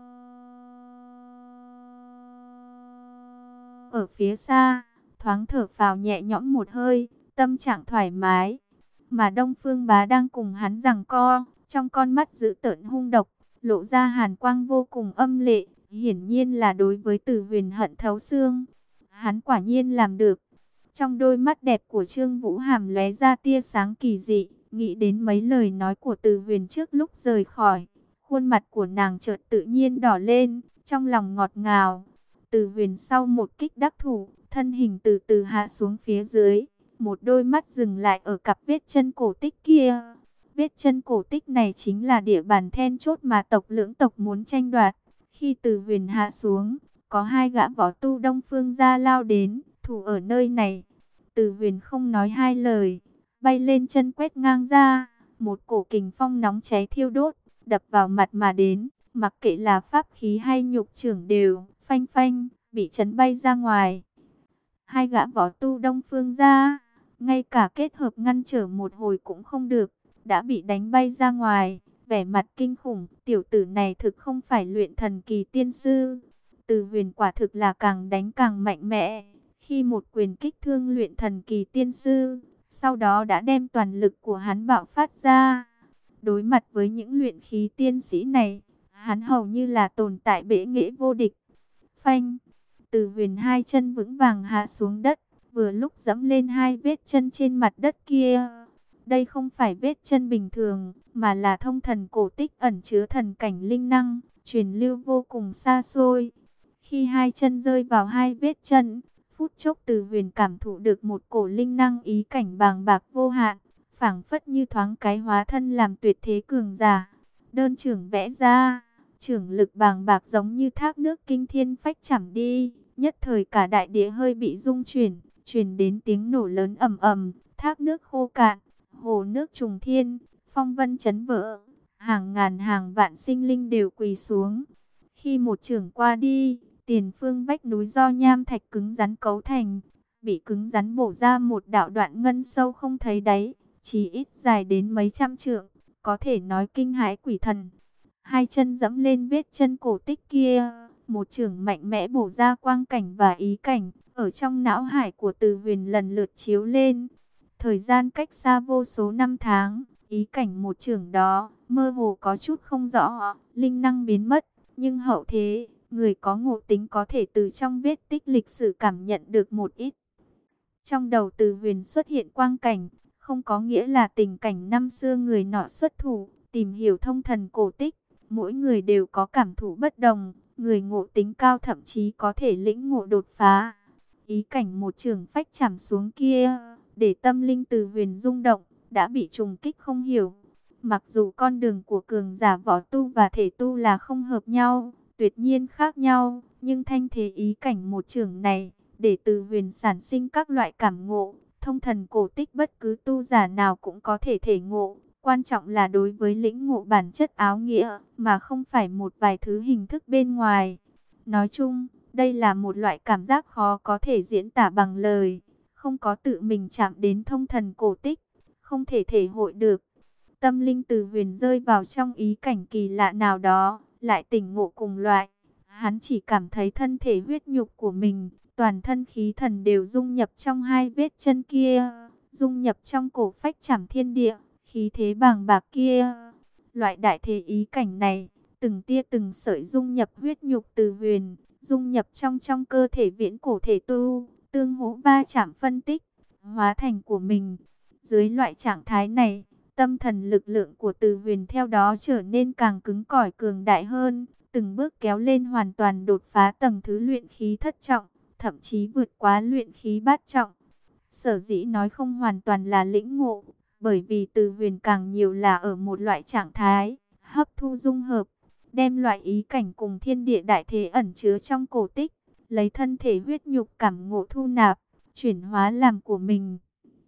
ở phía xa, thoáng thở phào nhẹ nhõm một hơi, tâm trạng thoải mái. Mà Đông Phương Bá đang cùng hắn giằng co, trong con mắt dữ tợn hung độc, lộ ra hàn quang vô cùng âm lệ, hiển nhiên là đối với Từ Huyền hận thấu xương. Hắn quả nhiên làm được. Trong đôi mắt đẹp của Trương Vũ Hàm lóe ra tia sáng kỳ dị, nghĩ đến mấy lời nói của Từ Huyền trước lúc rời khỏi, khuôn mặt của nàng chợt tự nhiên đỏ lên, trong lòng ngọt ngào. Từ Huyền sau một kích đắc thủ, thân hình từ từ hạ xuống phía dưới, một đôi mắt dừng lại ở cặp vết chân cổ tích kia. Vết chân cổ tích này chính là địa bàn then chốt mà tộc lưỡng tộc muốn tranh đoạt. Khi Từ Huyền hạ xuống, có hai gã võ tu Đông Phương gia lao đến, thủ ở nơi này. Từ Huyền không nói hai lời, bay lên chân quét ngang ra, một cổ kình phong nóng cháy thiêu đốt, đập vào mặt mà đến, mặc kệ là pháp khí hay nhục trưởng đều, phanh phanh, bị chấn bay ra ngoài. Hai gã võ tu Đông Phương gia, ngay cả kết hợp ngăn trở một hồi cũng không được, đã bị đánh bay ra ngoài, vẻ mặt kinh khủng, tiểu tử này thực không phải luyện thần kỳ tiên sư. Từ Huyền quả thực là càng đánh càng mạnh mẽ, khi một quyền kích thương luyện thần kỳ tiên sư, sau đó đã đem toàn lực của hắn bạo phát ra. Đối mặt với những luyện khí tiên sĩ này, hắn hầu như là tồn tại bệ nghệ vô địch. Phanh, Từ Huyền hai chân vững vàng hạ xuống đất, vừa lúc dẫm lên hai vết chân trên mặt đất kia. Đây không phải vết chân bình thường, mà là thông thần cổ tích ẩn chứa thần cảnh linh năng, truyền lưu vô cùng xa xôi. Khi hai chân rơi vào hai vết chân, phút chốc Từ Huyền cảm thụ được một cổ linh năng ý cảnh bàng bạc vô hạn, phảng phất như thoáng cái hóa thân làm tuyệt thế cường giả. Đơn trưởng vẽ ra, trưởng lực bàng bạc giống như thác nước kinh thiên phách chẳm đi, nhất thời cả đại địa hơi bị rung chuyển, truyền đến tiếng nổ lớn ầm ầm, thác nước khô cạn, hồ nước trùng thiên, phong vân chấn vỡ, hàng ngàn hàng vạn sinh linh đều quỳ xuống. Khi một trưởng qua đi, tiền phương vách núi do nham thạch cứng rắn cấu thành, bị cứng rắn bổ ra một đạo đoạn ngân sâu không thấy đáy, chỉ ít dài đến mấy trăm trượng, có thể nói kinh hãi quỷ thần. Hai chân dẫm lên vết chân cổ tích kia, một trưởng mạnh mẽ bổ ra quang cảnh và ý cảnh, ở trong não hải của Từ Huyền lần lượt chiếu lên. Thời gian cách xa vô số năm tháng, ý cảnh một trưởng đó, mơ hồ có chút không rõ, linh năng biến mất, nhưng hậu thế, người có ngộ tính có thể từ trong vết tích lịch sử cảm nhận được một ít. Trong đầu Từ Huyền xuất hiện quang cảnh, không có nghĩa là tình cảnh năm xưa người nọ xuất thủ, tìm hiểu thông thần cổ tích. Mỗi người đều có cảm thụ bất đồng, người ngộ tính cao thậm chí có thể lĩnh ngộ đột phá. Ý cảnh một trường phách chạm xuống kia, để tâm linh Từ Huyền rung động, đã bị trùng kích không hiểu. Mặc dù con đường của cường giả võ tu và thể tu là không hợp nhau, tuyệt nhiên khác nhau, nhưng thanh thế ý cảnh một trường này, để Từ Huyền sản sinh các loại cảm ngộ, thông thần cổ tích bất cứ tu giả nào cũng có thể thể ngộ. Quan trọng là đối với lĩnh ngộ bản chất áo nghĩa, mà không phải một vài thứ hình thức bên ngoài. Nói chung, đây là một loại cảm giác khó có thể diễn tả bằng lời, không có tự mình chạm đến thông thần cổ tích, không thể thể hội được. Tâm linh Từ Huyền rơi vào trong ý cảnh kỳ lạ nào đó, lại tỉnh ngộ cùng loại. Hắn chỉ cảm thấy thân thể huyết nhục của mình, toàn thân khí thần đều dung nhập trong hai vết chân kia, dung nhập trong cổ phách trảm thiên địa, khí thế bàng bạc kia. Loại đại thế ý cảnh này, từng tia từng sợi dung nhập huyết nhục Từ Huyền, dung nhập trong trong cơ thể viễn cổ thể tu, tương hỗ va chạm phân tích, hóa thành của mình. Dưới loại trạng thái này, tâm thần lực lượng của Từ Huyền theo đó trở nên càng cứng cỏi cường đại hơn, từng bước kéo lên hoàn toàn đột phá tầng thứ luyện khí thất trọng, thậm chí vượt quá luyện khí bát trọng. Sở dĩ nói không hoàn toàn là lĩnh ngộ, bởi vì Từ Huyền càng nhiều là ở một loại trạng thái hấp thu dung hợp, đem loại ý cảnh cùng thiên địa đại thế ẩn chứa trong cổ tích, lấy thân thể huyết nhục cảm ngộ thu nạp, chuyển hóa làm của mình.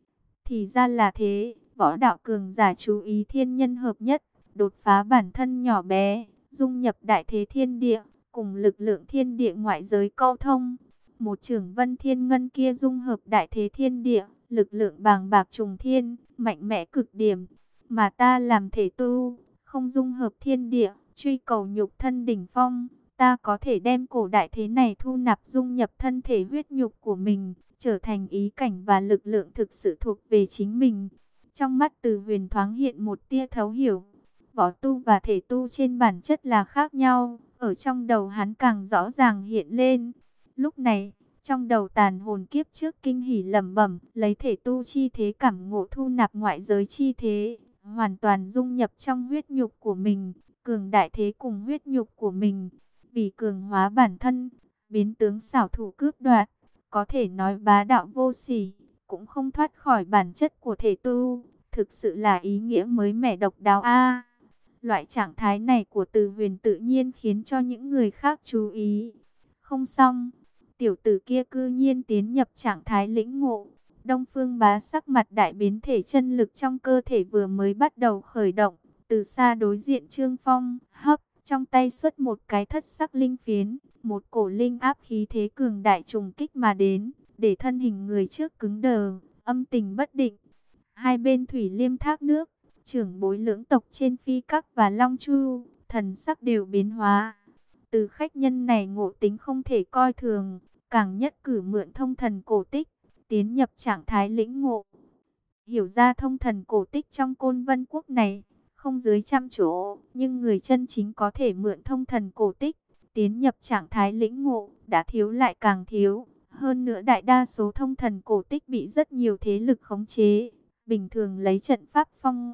Thì ra là thế, võ đạo cường giả chú ý thiên nhân hợp nhất, đột phá bản thân nhỏ bé, dung nhập đại thế thiên địa, cùng lực lượng thiên địa ngoại giới câu thông. Một trưởng Vân Thiên Ngân kia dung hợp đại thế thiên địa, lực lượng bàng bạc trùng thiên, mạnh mẽ cực điểm. Mà ta làm thể tu, không dung hợp thiên địa, truy cầu nhục thân đỉnh phong, ta có thể đem cổ đại thế này thu nạp dung nhập thân thể huyết nhục của mình, trở thành ý cảnh và lực lượng thực sự thuộc về chính mình. Trong mắt Từ Huyền thoáng hiện một tia thấu hiểu. Võ tu và thể tu trên bản chất là khác nhau, ở trong đầu hắn càng rõ ràng hiện lên. Lúc này, trong đầu tàn hồn kiếp trước kinh hỉ lẩm bẩm, lấy thể tu chi thế cảm ngộ thu nạp ngoại giới chi thế, hoàn toàn dung nhập trong huyết nhục của mình, cường đại thế cùng huyết nhục của mình, vì cường hóa bản thân, biến tướng xảo thủ cướp đoạt, có thể nói bá đạo vô sỉ, cũng không thoát khỏi bản chất của thể tu, thực sự là ý nghĩa mới mẻ độc đáo a. Loại trạng thái này của Từ Huyền tự nhiên khiến cho những người khác chú ý. Không xong, tiểu tử kia cư nhiên tiến nhập trạng thái lĩnh ngộ. Đông Phương Bá sắc mặt đại biến, thể chân lực trong cơ thể vừa mới bắt đầu khởi động, từ xa đối diện Trương Phong, hấp, trong tay xuất một cái thất sắc linh phiến, một cổ linh áp khí thế cường đại trùng kích mà đến, để thân hình người trước cứng đờ, âm tình bất định. Hai bên thủy liêm thác nước, trưởng bối lưỡng tộc trên Phi Các và Long Chu, thần sắc đều biến hóa. Từ khách nhân này ngộ tính không thể coi thường, càng nhất cử mượn thông thần cổ tích, tiến nhập trạng thái lĩnh ngộ. Hiểu ra thông thần cổ tích trong Côn Vân Quốc này, không dưới trăm chỗ, nhưng người chân chính có thể mượn thông thần cổ tích, tiến nhập trạng thái lĩnh ngộ, đã thiếu lại càng thiếu. Hơn nữa đại đa số thông thần cổ tích bị rất nhiều thế lực khống chế, bình thường lấy trận pháp phong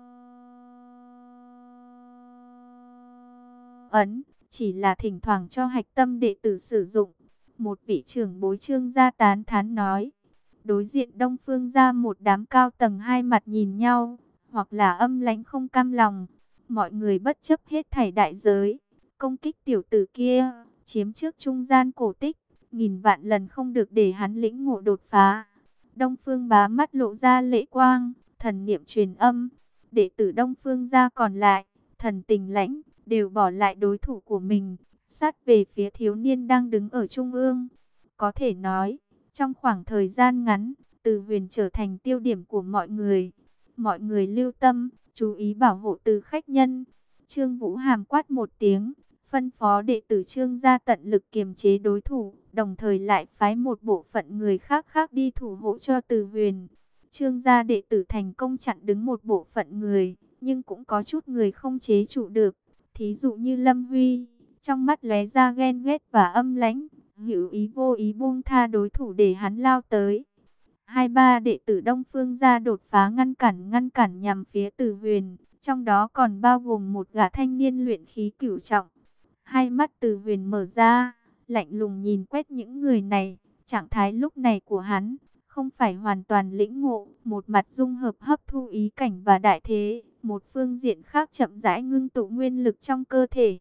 ấn, chỉ là thỉnh thoảng cho hạch tâm đệ tử sử dụng. Một vị trưởng bối Trương gia tán thán nói. Đối diện Đông Phương gia một đám cao tầng hai mặt nhìn nhau, hoặc là âm lãnh không cam lòng. Mọi người bất chấp hết thảy đại giới, công kích tiểu tử kia, chiếm trước trung gian cổ tích, nghìn vạn lần không được để hắn lĩnh ngộ đột phá. Đông Phương Bá mắt lộ ra lệ quang, thần niệm truyền âm, đệ tử Đông Phương gia còn lại, thần tình lãnh, đều bỏ lại đối thủ của mình, sát về phía thiếu niên đang đứng ở trung ương. Có thể nói, trong khoảng thời gian ngắn, Từ Huyền trở thành tiêu điểm của mọi người. Mọi người lưu tâm, chú ý bảo hộ Từ khách nhân. Trương Vũ Hàm quát một tiếng, phân phó đệ tử Trương gia tận lực kiềm chế đối thủ, đồng thời lại phái một bộ phận người khác khác đi thủ hộ cho Từ Huyền. Trương gia đệ tử thành công chặn đứng một bộ phận người, nhưng cũng có chút người không chế trụ được. Thí dụ như Lâm Huy, trong mắt lóe ra ghen ghét và âm lãnh, hữu ý vô ý buông tha đối thủ để hắn lao tới. Hai ba đệ tử Đông Phương gia đột phá ngăn cản ngăn cản nhằm phía Từ Huyền, trong đó còn bao gồm một gã thanh niên luyện khí cửu trọng. Hai mắt Từ Huyền mở ra, lạnh lùng nhìn quét những người này. Trạng thái lúc này của hắn không phải hoàn toàn lĩnh ngộ, một mặt dung hợp hấp thu ý cảnh và đại thế, một phương diện khác chậm rãi ngưng tụ nguyên lực trong cơ thể.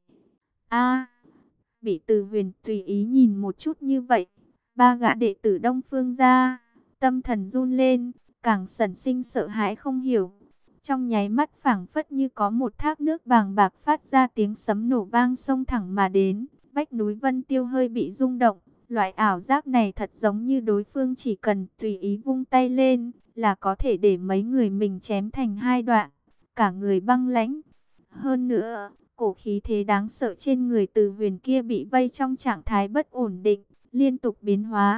A, bị Từ Huyền tùy ý nhìn một chút như vậy, ba gã đệ tử Đông Phương gia tâm thần run lên, càng sần sinh sợ hãi không hiểu. Trong nháy mắt phảng phất như có một thác nước bàng bạc phát ra tiếng sấm nổ vang xông thẳng mà đến, vách núi Vân Tiêu hơi bị rung động. Loại ảo giác này thật giống như đối phương chỉ cần tùy ý vung tay lên là có thể để mấy người mình chém thành hai đoạn, cả người băng lãnh. Hơn nữa, cổ khí thế đáng sợ trên người Từ Huyền kia bị vây trong trạng thái bất ổn định, liên tục biến hóa,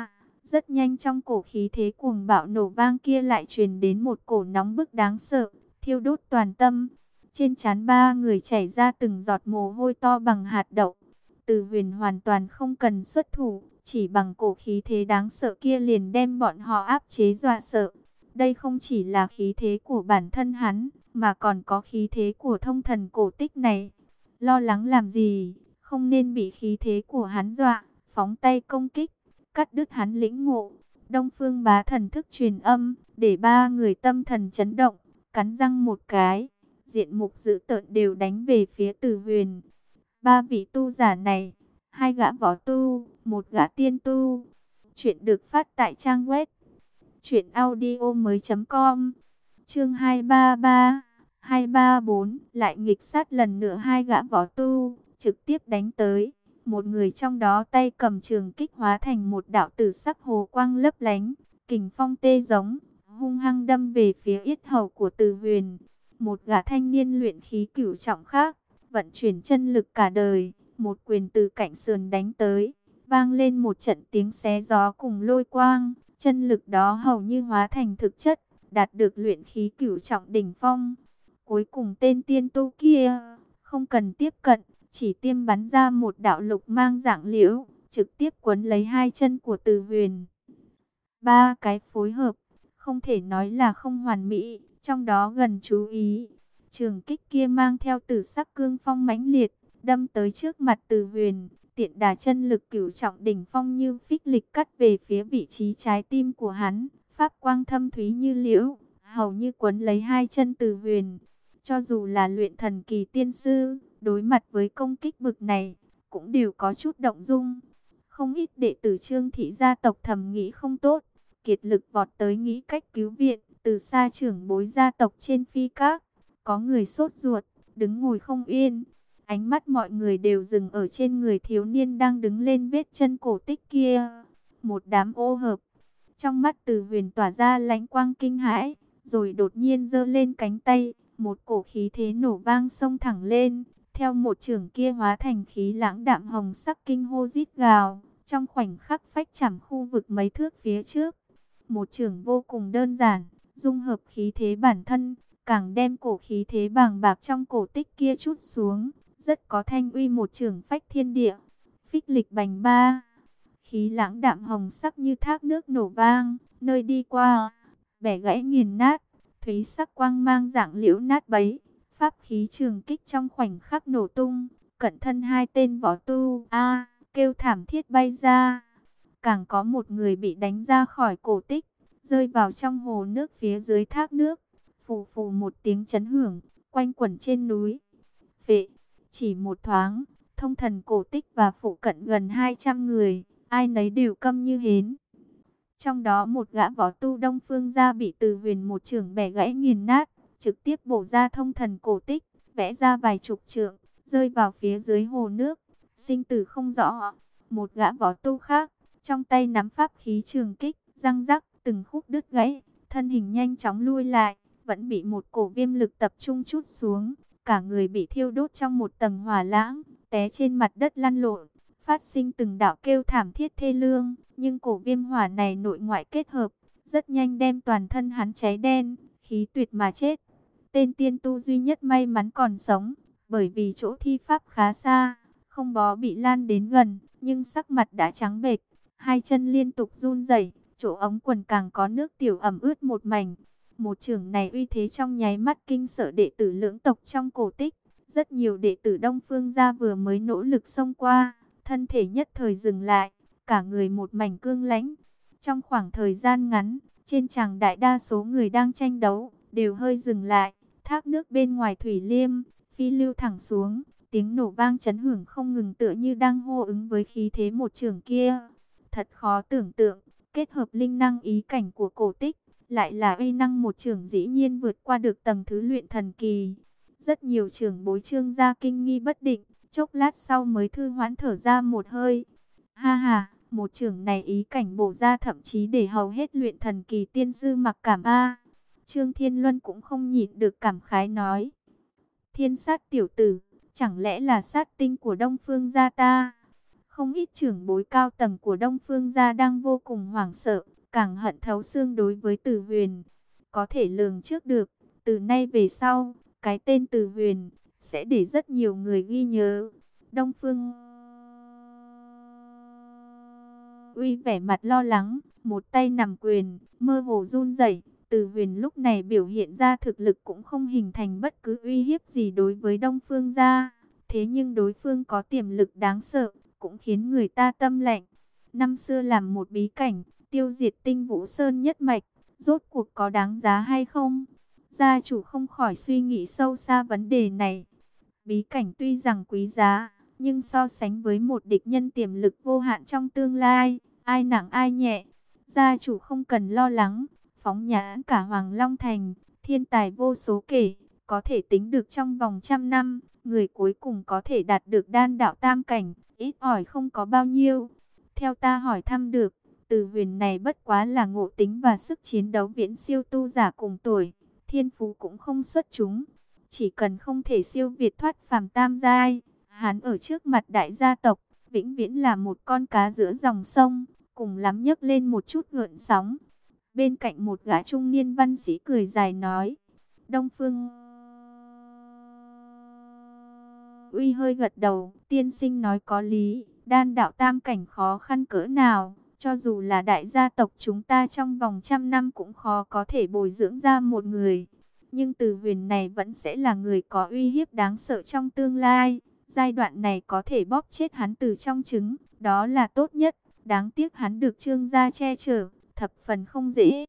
Rất nhanh trong cổ khí thế cuồng bạo nổ vang kia lại truyền đến một cổ nóng bức đáng sợ, thiêu đốt toàn tâm. Trên trán ba người chảy ra từng giọt mồ hôi to bằng hạt đậu. Từ Huyền hoàn toàn không cần xuất thủ, chỉ bằng cổ khí thế đáng sợ kia liền đem bọn họ áp chế dọa sợ. Đây không chỉ là khí thế của bản thân hắn, mà còn có khí thế của thông thần cổ tích này. Lo lắng làm gì, không nên bị khí thế của hắn dọa, phóng tay công kích, cắt đứt hắn lĩnh ngộ. Đông Phương Bá thần thức truyền âm, để ba người tâm thần chấn động, cắn răng một cái, diện mục dữ tợn đều đánh về phía Từ Huyền. Ba vị tu giả này, hai gã võ tu, một gã tiên tu. Chuyện được phát tại trang web truyện audio mới chấm com. Chương hai ba ba, hai ba bốn lại nghịch sát lần nữa hai gã võ tu, trực tiếp đánh tới. Một người trong đó tay cầm trường kích hóa thành một đạo tử sắc hồ quang lấp lánh, kình phong tê giống, hung hăng đâm về phía yết hầu của Từ Huyền. Một gã thanh niên luyện khí cửu trọng khác, vận chuyển chân lực cả đời, một quyền từ cạnh sườn đánh tới, vang lên một trận tiếng xé gió cùng lôi quang, chân lực đó hầu như hóa thành thực chất, đạt được luyện khí cửu trọng đỉnh phong. Cuối cùng tên tiên tu kia, không cần tiếp cận, chỉ tiêm bắn ra một đạo lục mang dạng liễu, trực tiếp quấn lấy hai chân của Từ Huyền. Ba cái phối hợp, không thể nói là không hoàn mỹ, trong đó gần chú ý. Trường kích kia mang theo tử sắc cương phong mãnh liệt, đâm tới trước mặt Từ Huyền, tiện đà chân lực cửu trọng đỉnh phong như phích lịch cắt về phía vị trí trái tim của hắn, pháp quang thâm thúy như liễu, hầu như quấn lấy hai chân Từ Huyền. Cho dù là luyện thần kỳ tiên sư, đối mặt với công kích bực này, cũng đều có chút động dung. Không ít đệ tử Trương thị gia tộc thầm nghĩ không tốt, kiệt lực vọt tới nghĩ cách cứu viện. Từ xa trưởng bối gia tộc trên phi các, có người sốt ruột, đứng ngồi không yên. Ánh mắt mọi người đều dừng ở trên người thiếu niên đang đứng lên vết chân cổ tích kia. Một đám ô hợp, trong mắt Từ Huyền tỏa ra lãnh quang kinh hãi, rồi đột nhiên giơ lên cánh tay, một cổ khí thế nổ vang xông thẳng lên, theo một chưởng kia hóa thành khí lãng đạm hồng sắc kinh hô rít gào, trong khoảnh khắc phách chẳm khu vực mấy thước phía trước. Một chưởng vô cùng đơn giản, dung hợp khí thế bản thân, càng đem cổ khí thế bàng bạc trong cổ tích kia chút xuống, rất có thanh uy một chưởng phách thiên địa. Phích lịch bành ba, khí lãng đạm hồng sắc như thác nước nổ vang, nơi đi qua, bẻ gãy nghiền nát, thúy sắc quang mang dạng liễu nát bấy. Pháp khí trường kích trong khoảnh khắc nổ tung, cận thân hai tên võ tu, a kêu thảm thiết bay ra. Càng có một người bị đánh ra khỏi cổ tích, rơi vào trong hồ nước phía dưới thác nước. Phù phù một tiếng chấn hưởng, quanh quẩn trên núi. Phệ, chỉ một thoáng, thông thần cổ tích và phụ cận gần hai trăm người, ai nấy đều câm như hến. Trong đó một gã võ tu Đông Phương gia bị Từ Huyền một chưởng bẻ gãy nghiền nát, trực tiếp bổ ra thông thần cổ tích, vẽ ra vài chục trượng, rơi vào phía dưới hồ nước, sinh tử không rõ. Một gã võ tu khác, trong tay nắm pháp khí trường kích, răng rắc, từng khúc đứt gãy, thân hình nhanh chóng lui lại, vẫn bị một cổ viêm lực tập trung chút xuống, cả người bị thiêu đốt trong một tầng hỏa lãng, té trên mặt đất lăn lộn, phát sinh từng đạo kêu thảm thiết thê lương, nhưng cổ viêm hỏa này nội ngoại kết hợp, rất nhanh đem toàn thân hắn cháy đen, khí tuyệt mà chết. Tên tiên tu duy nhất may mắn còn sống, bởi vì chỗ thi pháp khá xa, không bó bị lan đến gần, nhưng sắc mặt đã trắng bệch, hai chân liên tục run rẩy, chỗ ống quần càng có nước tiểu ẩm ướt một mảnh. Một chưởng này uy thế trong nháy mắt kinh sợ đệ tử lưỡng tộc trong cổ tích. Rất nhiều đệ tử Đông Phương gia vừa mới nỗ lực xông qua, thân thể nhất thời dừng lại, cả người một mảnh cương lãnh. Trong khoảng thời gian ngắn, trên tràng đại đa số người đang tranh đấu, đều hơi dừng lại. Thác nước bên ngoài thủy liêm, phi lưu thẳng xuống, tiếng nổ vang chấn hưởng không ngừng tựa như đang hô ứng với khí thế một chưởng kia. Thật khó tưởng tượng, kết hợp linh năng ý cảnh của cổ tích, lại là uy năng một chưởng dĩ nhiên vượt qua được tầng thứ luyện thần kỳ. Rất nhiều trưởng bối Trương gia kinh nghi bất định, chốc lát sau mới thư hoãn thở ra một hơi. Ha ha, một chưởng này ý cảnh bổ ra thậm chí để hầu hết luyện thần kỳ tiên sư mặc cảm a. Trương Thiên Luân cũng không nhịn được cảm khái nói. Thiên sát tiểu tử, chẳng lẽ là sát tinh của Đông Phương gia ta? Không ít trưởng bối cao tầng của Đông Phương gia đang vô cùng hoảng sợ, càng hận thấu xương đối với Từ Huyền. Có thể lường trước được, từ nay về sau, cái tên Từ Huyền sẽ để rất nhiều người ghi nhớ. Đông Phương Uy vẻ mặt lo lắng, một tay nắm quyền, mơ hồ run rẩy. Từ Huyền lúc này biểu hiện ra thực lực cũng không hình thành bất cứ uy hiếp gì đối với Đông Phương gia. Thế nhưng đối phương có tiềm lực đáng sợ, cũng khiến người ta tâm lạnh. Năm xưa làm một bí cảnh, tiêu diệt Tinh Vũ Sơn nhất mạch, rốt cuộc có đáng giá hay không? Gia chủ không khỏi suy nghĩ sâu xa vấn đề này. Bí cảnh tuy rằng quý giá, nhưng so sánh với một địch nhân tiềm lực vô hạn trong tương lai, ai nặng ai nhẹ. Gia chủ không cần lo lắng, phóng nhãn cả Hoàng Long Thành, thiên tài vô số kể, có thể tính được trong vòng trăm năm, người cuối cùng có thể đạt được đan đạo tam cảnh, ít ỏi không có bao nhiêu. Theo ta hỏi thăm được, Từ Huyền này bất quá là ngộ tính và sức chiến đấu viễn siêu tu giả cùng tuổi, thiên phú cũng không xuất chúng. Chỉ cần không thể siêu việt thoát phàm tam giai, hắn ở trước mặt đại gia tộc, vĩnh viễn là một con cá giữa dòng sông, cùng lắm nhấc lên một chút gợn sóng. Bên cạnh một gã trung niên văn sĩ cười dài nói, Đông Phương Uy hơi gật đầu, tiên sinh nói có lý, đan đạo tam cảnh khó khăn cỡ nào, cho dù là đại gia tộc chúng ta trong vòng trăm năm cũng khó có thể bồi dưỡng ra một người. Nhưng Từ Huyền này vẫn sẽ là người có uy hiếp đáng sợ trong tương lai. Giai đoạn này có thể bóp chết hắn từ trong trứng, đó là tốt nhất. Đáng tiếc hắn được Trương gia che chở, thập phần không dễ.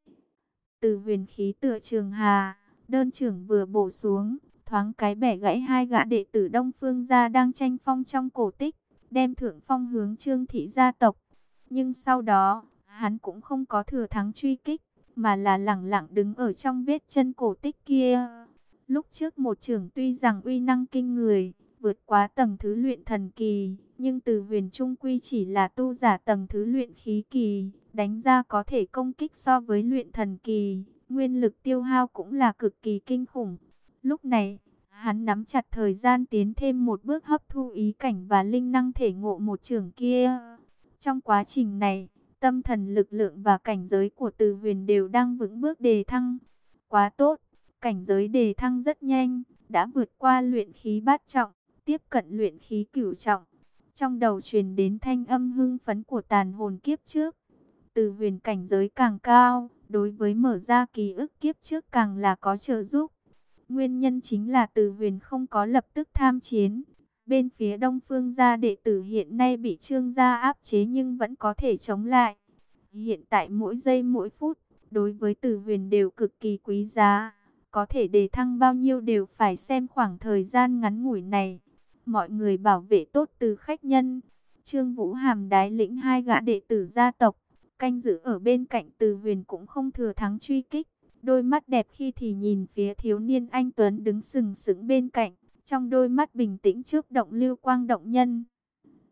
Từ Huyền khí tựa trường hà, đơn trưởng vừa bổ xuống, thoáng cái bẻ gãy hai gã đệ tử Đông Phương gia đang tranh phong trong cổ tích, đem thượng phong hướng Trương thị gia tộc. Nhưng sau đó, hắn cũng không có thừa thắng truy kích, mà là lẳng lặng đứng ở trong vết chân cổ tích kia. Lúc trước một trưởng tuy rằng uy năng kinh người, vượt quá tầng thứ luyện thần kỳ, nhưng Từ Huyền trung quy chỉ là tu giả tầng thứ luyện khí kỳ, đánh ra có thể công kích so với luyện thần kỳ, nguyên lực tiêu hao cũng là cực kỳ kinh khủng. Lúc này, hắn nắm chặt thời gian tiến thêm một bước hấp thu ý cảnh và linh năng thể ngộ một trưởng kia. Trong quá trình này, tâm thần lực lượng và cảnh giới của Từ Huyền đều đang vững bước đề thăng. Quá tốt, cảnh giới đề thăng rất nhanh, đã vượt qua luyện khí bát trọng, tiếp cận luyện khí cửu trọng. Trong đầu truyền đến thanh âm hưng phấn của tàn hồn kiếp trước. Từ Huyền cảnh giới càng cao, đối với mở ra ký ức kiếp trước càng là có trợ giúp. Nguyên nhân chính là Từ Huyền không có lập tức tham chiến. Bên phía Đông Phương gia đệ tử hiện nay bị Trương gia áp chế nhưng vẫn có thể chống lại. Hiện tại mỗi giây mỗi phút, đối với Từ Huyền đều cực kỳ quý giá. Có thể đề thăng bao nhiêu đều phải xem khoảng thời gian ngắn ngủi này. Mọi người bảo vệ tốt Từ khách nhân. Trương Vũ Hàm đái lĩnh hai gã đệ tử gia tộc, canh giữ ở bên cạnh Từ Huyền cũng không thừa thắng truy kích. Đôi mắt đẹp khi thì nhìn phía thiếu niên anh tuấn đứng sừng sững bên cạnh. Trong đôi mắt bình tĩnh chớp động lưu quang động nhân.